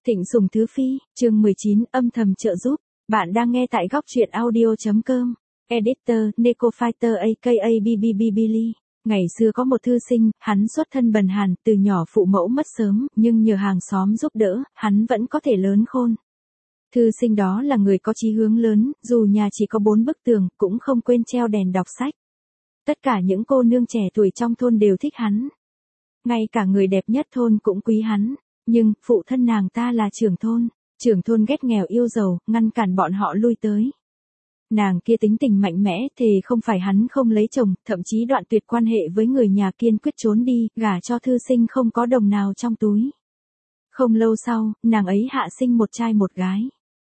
Thịnh Sùng Thứ Phi, chương 19, âm thầm trợ giúp. Bạn đang nghe tại góc truyện audio.com. Editor, Neko Fighter aka BBBBly. Ngày xưa có một thư sinh, hắn xuất thân bần hàn, từ nhỏ phụ mẫu mất sớm, nhưng nhờ hàng xóm giúp đỡ, hắn vẫn có thể lớn khôn. Thư sinh đó là người có chí hướng lớn, dù nhà chỉ có 4 bức tường, cũng không quên treo đèn đọc sách. Tất cả những cô nương trẻ tuổi trong thôn đều thích hắn. Ngay cả người đẹp nhất thôn cũng quý hắn. Nhưng, phụ thân nàng ta là trưởng thôn ghét nghèo yêu giàu, ngăn cản bọn họ lui tới. Nàng kia tính tình mạnh mẽ, thì không phải hắn không lấy chồng, thậm chí đoạn tuyệt quan hệ với người nhà, kiên quyết trốn đi, gả cho thư sinh không có đồng nào trong túi. Không lâu sau, nàng ấy hạ sinh một trai một gái.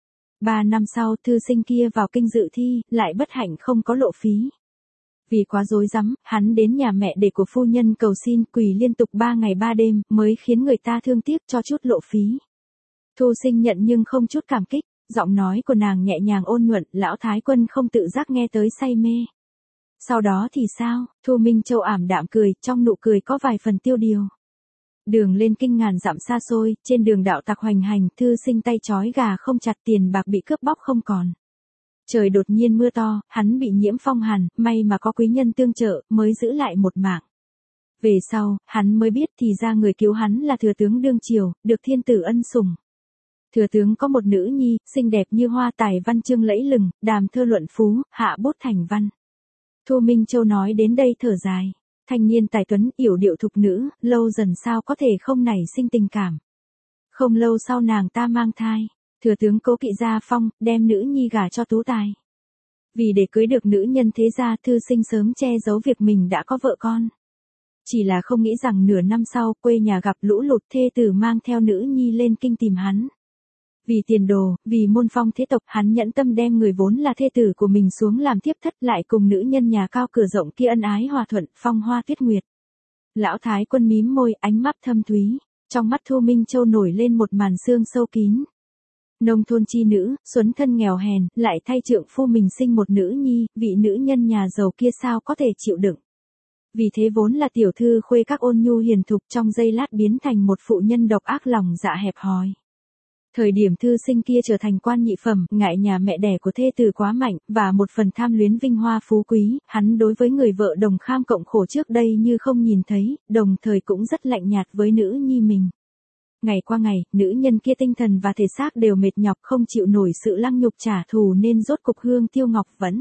3 năm sau, thư sinh kia vào kinh dự thi, lại bất hạnh không có lộ phí. Vì quá rối rắm, hắn đến nhà mẹ đẻ của phu nhân cầu xin, quỳ liên tục 3 ngày 3 đêm, mới khiến người ta thương tiếc cho chút lộ phí. Thu Sinh nhận nhưng không chút cảm kích, giọng nói của nàng nhẹ nhàng ôn nhuận, lão thái quân không tự giác nghe tới say mê. Sau đó thì sao? Thu Minh Châu ảm đạm cười, trong nụ cười có vài phần tiêu điều. Đường lên kinh ngàn dặm xa xôi, trên đường đạo tặc hoành hành, thư sinh tay trói gà không chặt, tiền bạc bị cướp bóc không còn. Trời đột nhiên mưa to, hắn bị nhiễm phong hàn, may mà có quý nhân tương trợ, mới giữ lại một mạng. Về sau, hắn mới biết thì ra người cứu hắn là thừa tướng đương triều, được thiên tử ân sủng. Thừa tướng có một nữ nhi, xinh đẹp như hoa, tài văn chương lẫy lừng, đàm thơ luận phú, hạ bút thành văn. Thu Minh Châu nói đến đây thở dài. Thanh niên tài tuấn, yểu điệu thục nữ, lâu dần sao có thể không nảy sinh tình cảm. Không lâu sau nàng ta mang thai. Thừa tướng Cố Kỵ gia phong, đem nữ nhi gả cho tú tài. Vì để cưới được nữ nhân thế gia, thư sinh sớm che giấu việc mình đã có vợ con. Chỉ là không nghĩ rằng nửa năm sau, quê nhà gặp lũ lụt, thê tử mang theo nữ nhi lên kinh tìm hắn. Vì tiền đồ, vì môn phong thế tộc, hắn nhẫn tâm đem người vốn là thê tử của mình xuống làm thiếp thất, lại cùng nữ nhân nhà cao cửa rộng kia ân ái hòa thuận, phong hoa tuyết nguyệt. Lão thái quân mím môi, ánh mắt thâm thúy. Trong mắt Thu Minh Châu nổi lên một màn sương sâu kín. Nông thôn chi nữ, xuân thân nghèo hèn, lại thay trượng phu mình sinh một nữ nhi, vị nữ nhân nhà giàu kia sao có thể chịu đựng. Vì thế vốn là tiểu thư khuê các ôn nhu hiền thục, trong giây lát biến thành một phụ nhân độc ác, lòng dạ hẹp hòi. Thời điểm thư sinh kia trở thành quan nhị phẩm, ngại nhà mẹ đẻ của thê tử quá mạnh, và một phần tham luyến vinh hoa phú quý, hắn đối với người vợ đồng kham cộng khổ trước đây như không nhìn thấy, đồng thời cũng rất lạnh nhạt với nữ nhi mình. Ngày qua ngày, nữ nhân kia tinh thần và thể xác đều mệt nhọc, không chịu nổi sự lăng nhục trả thù, nên rốt cục Hương Tiêu Ngọc vẫn.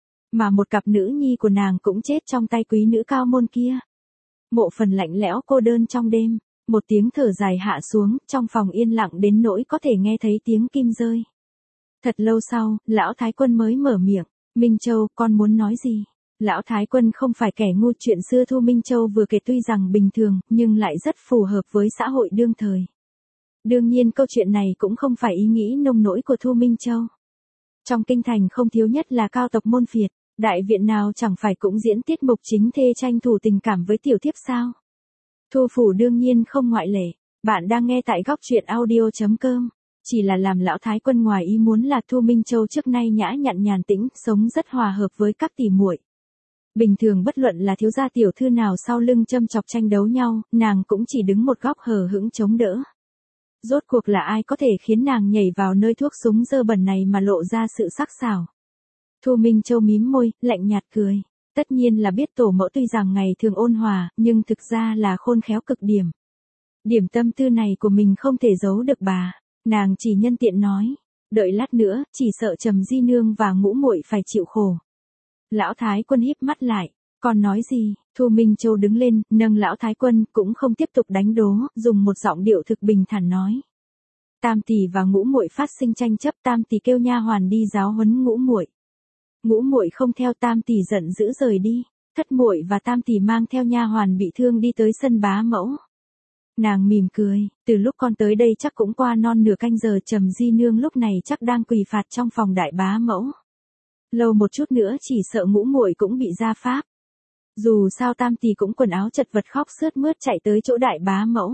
Mà một cặp nữ nhi của nàng cũng chết trong tay quý nữ cao môn kia. Mộ Phần lạnh lẽo cô đơn trong đêm, một tiếng thở dài hạ xuống, trong phòng yên lặng đến nỗi có thể nghe thấy tiếng kim rơi. Thật lâu sau, lão thái quân mới mở miệng, Minh Châu, con muốn nói gì? Lão thái quân không phải kẻ ngu, chuyện xưa Thu Minh Châu vừa kể tuy rằng bình thường, nhưng lại rất phù hợp với xã hội đương thời. Đương nhiên câu chuyện này cũng không phải ý nghĩ nông nỗi của Thu Minh Châu. Trong kinh thành không thiếu nhất là cao tộc môn phiệt, đại viện nào chẳng phải cũng diễn tiết mục chính thê tranh thủ tình cảm với tiểu thiếp sao? Thu phủ đương nhiên không ngoại lệ. Bạn đang nghe tại góc truyện audio.com. Chỉ là làm lão thái quân ngoài ý muốn là Thu Minh Châu trước nay nhã nhặn nhàn tĩnh, sống rất hòa hợp với các tỷ muội. Bình thường bất luận là thiếu gia tiểu thư nào sau lưng châm chọc tranh đấu nhau, nàng cũng chỉ đứng một góc hờ hững chống đỡ. Rốt cuộc là ai có thể khiến nàng nhảy vào nơi thuốc súng dơ bẩn này mà lộ ra sự sắc sảo? Thu Minh Châu mím môi, lạnh nhạt cười. Tất nhiên là biết tổ mẫu tuy rằng ngày thường ôn hòa, nhưng thực ra là khôn khéo cực điểm. Điểm tâm tư này của mình không thể giấu được bà. Nàng chỉ nhân tiện nói, đợi lát nữa, chỉ sợ Trầm Di Nương và Ngũ muội phải chịu khổ. Lão thái quân híp mắt lại, còn nói gì? Thu Minh Châu đứng lên, nâng lão thái quân, cũng không tiếp tục đánh đố, dùng một giọng điệu thực bình thản nói. Tam tỷ và Ngũ muội phát sinh tranh chấp, Tam tỷ kêu nha hoàn đi giáo huấn Ngũ muội. Ngũ muội không theo, Tam tỷ giận dữ rời đi. Thất muội và Tam tỷ mang theo nha hoàn bị thương đi tới sân bá mẫu. Nàng mỉm cười, từ lúc con tới đây chắc cũng qua non nửa canh giờ, Trầm Di Nương lúc này chắc đang quỳ phạt trong phòng đại bá mẫu. Lâu một chút nữa chỉ sợ Ngũ muội cũng bị gia pháp. Dù sao Tam tỷ cũng quần áo chật vật khóc sướt mướt chạy tới chỗ đại bá mẫu.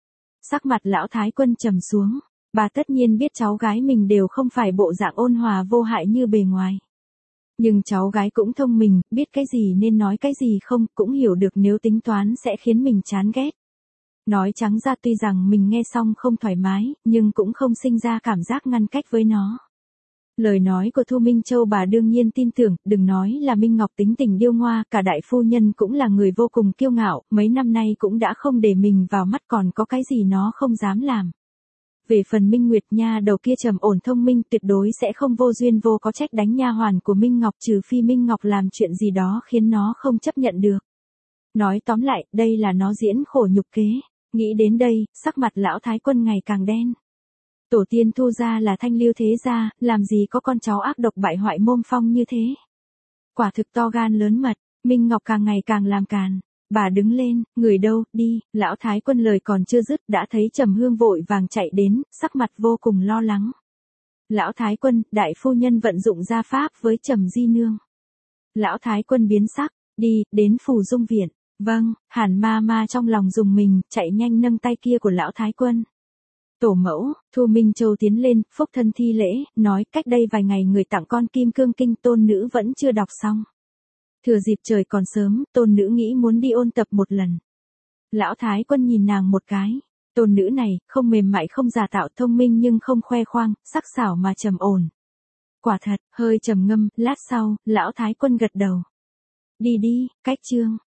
Sắc mặt lão thái quân trầm xuống, bà tất nhiên biết cháu gái mình đều không phải bộ dạng ôn hòa vô hại như bề ngoài. Nhưng cháu gái cũng thông minh, biết cái gì nên nói cái gì không, cũng hiểu được nếu tính toán sẽ khiến mình chán ghét. Nói trắng ra tuy rằng mình nghe xong không thoải mái, nhưng cũng không sinh ra cảm giác ngăn cách với nó. Lời nói của Thu Minh Châu bà đương nhiên tin tưởng, đừng nói là Minh Ngọc tính tình điêu ngoa, cả đại phu nhân cũng là người vô cùng kiêu ngạo, mấy năm nay cũng đã không để mình vào mắt, còn có cái gì nó không dám làm. Về phần Minh Nguyệt nha đầu kia trầm ổn thông minh, tuyệt đối sẽ không vô duyên vô có trách đánh nha hoàn của Minh Ngọc, trừ phi Minh Ngọc làm chuyện gì đó khiến nó không chấp nhận được. Nói tóm lại, đây là nó diễn khổ nhục kế. Nghĩ đến đây, sắc mặt lão thái quân ngày càng đen. Tổ tiên Thu gia là thanh lưu thế gia, làm gì có con cháu ác độc bại hoại môn phong như thế. Quả thực to gan lớn mật, Minh Ngọc càng ngày càng làm càn. Bà đứng lên, người đâu, đi, lão thái quân lời còn chưa dứt đã thấy Trầm Hương vội vàng chạy đến, sắc mặt vô cùng lo lắng. Lão thái quân, đại phu nhân vận dụng gia pháp với Trầm di nương. Lão thái quân biến sắc, đi, đến Phù Dung viện. Vâng, Hàn ma ma trong lòng dùng mình, chạy nhanh nâng tay kia của lão thái quân. Tổ mẫu, Thu Minh Châu tiến lên, phúc thân thi lễ, nói cách đây vài ngày người tặng con kim cương kinh tôn nữ vẫn chưa đọc xong. Thừa dịp trời còn sớm, tôn nữ nghĩ muốn đi ôn tập một lần. Lão thái quân nhìn nàng một cái. Tôn nữ này, không mềm mại không giả tạo, thông minh nhưng không khoe khoang, sắc sảo mà trầm ổn. Quả thật, hơi trầm ngâm, lát sau, lão thái quân gật đầu. Đi đi, cách chương.